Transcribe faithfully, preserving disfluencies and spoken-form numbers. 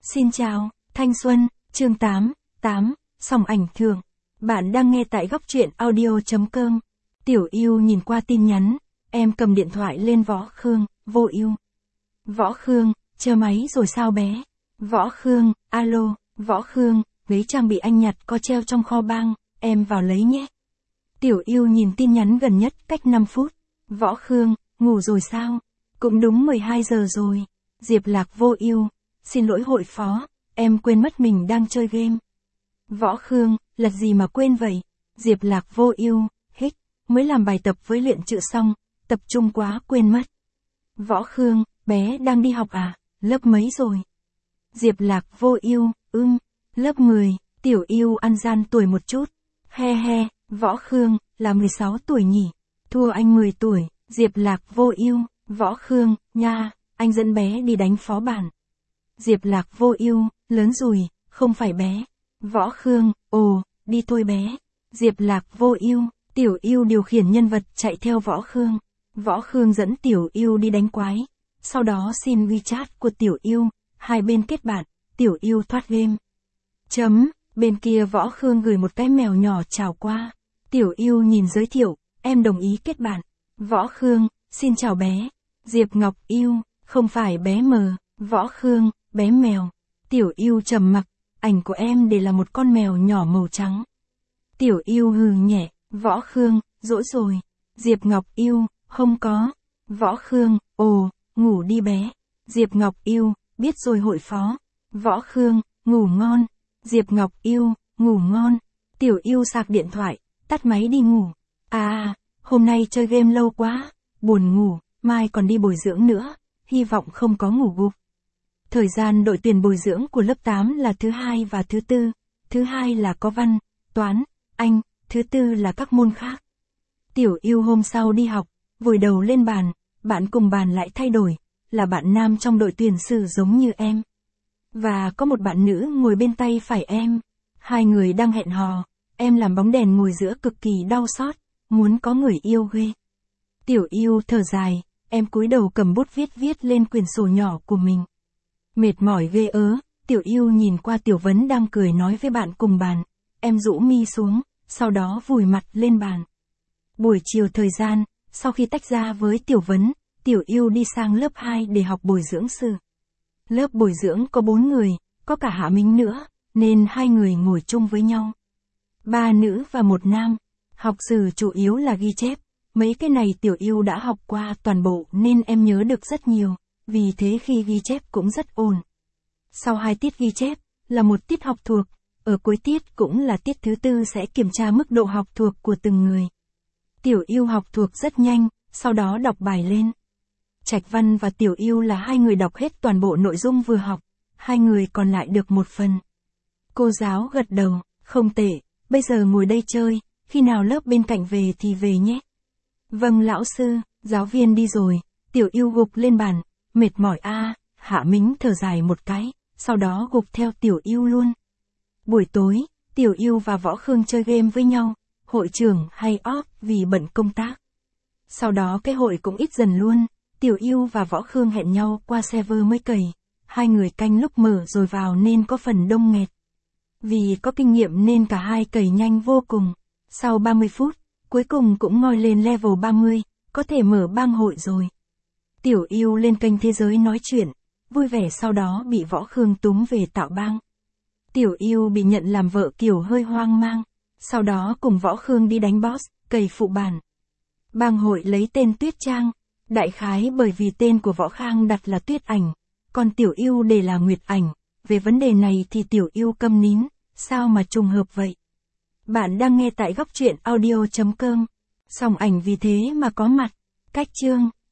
Xin chào, thanh xuân, chương tám, tám, sòng ảnh thường. Bạn đang nghe tại góc truyện audio chấm com. Tiểu Yêu nhìn qua tin nhắn, em cầm điện thoại lên Võ Khương, Vô Ưu. Võ Khương, chờ máy rồi sao bé? Võ Khương, alo, Võ Khương, ghế trang bị anh nhặt có treo trong kho bang, em vào lấy nhé. Tiểu Yêu nhìn tin nhắn gần nhất cách năm phút. Võ Khương, ngủ rồi sao? Cũng đúng mười hai giờ rồi. Diệp Lạc Vô Ưu, xin lỗi hội phó, em quên mất mình đang chơi game. Võ Khương, lật gì mà quên vậy? Diệp Lạc Vô Ưu, hích, mới làm bài tập với luyện chữ xong, tập trung quá quên mất. Võ Khương, bé đang đi học à? Lớp mấy rồi? Diệp Lạc Vô Ưu, ưm, lớp mười, Tiểu Yêu ăn gian tuổi một chút. He he, Võ Khương, là mười sáu tuổi nhỉ? Thua anh mười tuổi, Diệp Lạc Vô Ưu, Võ Khương, nha, anh dẫn bé đi đánh phó bản. Diệp Lạc Vô Ưu, lớn rồi, không phải bé. Võ Khương, ồ, đi thôi bé. Diệp Lạc Vô Ưu, Tiểu Yêu điều khiển nhân vật chạy theo Võ Khương. Võ Khương dẫn Tiểu Yêu đi đánh quái. Sau đó xin WeChat của Tiểu Yêu, hai bên kết bạn, Tiểu Yêu thoát game. Chấm, bên kia Võ Khương gửi một cái mèo nhỏ chào qua. Tiểu Yêu nhìn giới thiệu, em đồng ý kết bạn. Võ Khương, xin chào bé. Diệp Ngọc Yêu, không phải bé mờ. Võ Khương, bé mèo. Tiểu Yêu trầm mặc, ảnh của em để là một con mèo nhỏ màu trắng. Tiểu Yêu hừ nhẹ, Võ Khương, dỗi rồi. Diệp Ngọc Yêu, không có. Võ Khương, ồ, ngủ đi bé. Diệp Ngọc Yêu, biết rồi hội phó. Võ Khương, ngủ ngon. Diệp Ngọc Yêu, ngủ ngon. Tiểu Yêu sạc điện thoại, tắt máy đi ngủ. À, hôm nay chơi game lâu quá, buồn ngủ, mai còn đi bồi dưỡng nữa, hy vọng không có ngủ gục. Thời gian đội tuyển bồi dưỡng của lớp tám là thứ hai và thứ tư, thứ hai là có văn, toán, anh, thứ tư là các môn khác. Tiểu Yêu hôm sau đi học, vùi đầu lên bàn, bạn cùng bàn lại thay đổi, là bạn nam trong đội tuyển sử giống như em. Và có một bạn nữ ngồi bên tay phải em, hai người đang hẹn hò, em làm bóng đèn ngồi giữa cực kỳ đau xót, muốn có người yêu ghê. Tiểu Yêu thở dài, em cúi đầu cầm bút viết viết lên quyển sổ nhỏ của mình. Mệt mỏi ghê ớ, Tiểu Yêu nhìn qua Tiểu Vấn đang cười nói với bạn cùng bàn, em rũ mi xuống, sau đó vùi mặt lên bàn. Buổi chiều thời gian, sau khi tách ra với Tiểu Vấn, Tiểu Yêu đi sang lớp hai để học bồi dưỡng sư. Lớp bồi dưỡng có bốn người, có cả Hạ Minh nữa, nên hai người ngồi chung với nhau. Ba nữ và một nam, học sử chủ yếu là ghi chép, mấy cái này Tiểu Yêu đã học qua toàn bộ nên em nhớ được rất nhiều, vì thế khi ghi chép cũng rất ổn. Sau hai tiết ghi chép, là một tiết học thuộc, ở cuối tiết cũng là tiết thứ tư sẽ kiểm tra mức độ học thuộc của từng người. Tiểu Yêu học thuộc rất nhanh, sau đó đọc bài lên. Trạch Văn và Tiểu Yêu là hai người đọc hết toàn bộ nội dung vừa học, hai người còn lại được một phần. Cô giáo gật đầu, không tệ, bây giờ ngồi đây chơi, khi nào lớp bên cạnh về thì về nhé. Vâng lão sư, giáo viên đi rồi, Tiểu Yêu gục lên bàn, mệt mỏi a. À, Hạ Mính thở dài một cái, sau đó gục theo Tiểu Yêu luôn. Buổi tối, Tiểu Yêu và Võ Khương chơi game với nhau, hội trưởng hay off vì bận công tác. Sau đó cái hội cũng ít dần luôn, Tiểu Yêu và Võ Khương hẹn nhau qua server mới cày, hai người canh lúc mở rồi vào nên có phần đông nghẹt. Vì có kinh nghiệm nên cả hai cày nhanh vô cùng, sau ba mươi phút, cuối cùng cũng ngoi lên level ba mươi, có thể mở bang hội rồi. Tiểu Yêu lên kênh thế giới nói chuyện, vui vẻ sau đó bị Võ Khương túm về tạo bang. Tiểu Yêu bị nhận làm vợ kiểu hơi hoang mang, sau đó cùng Võ Khương đi đánh boss, cày phụ bản. Bang hội lấy tên Tuyết Trang, đại khái bởi vì tên của Võ Khang đặt là Tuyết Ảnh, còn Tiểu Yêu để là Nguyệt Ảnh, về vấn đề này thì Tiểu Yêu câm nín, sao mà trùng hợp vậy? Bạn đang nghe tại góc truyện audio chấm com, sòng ảnh vì thế mà có mặt, cách chương.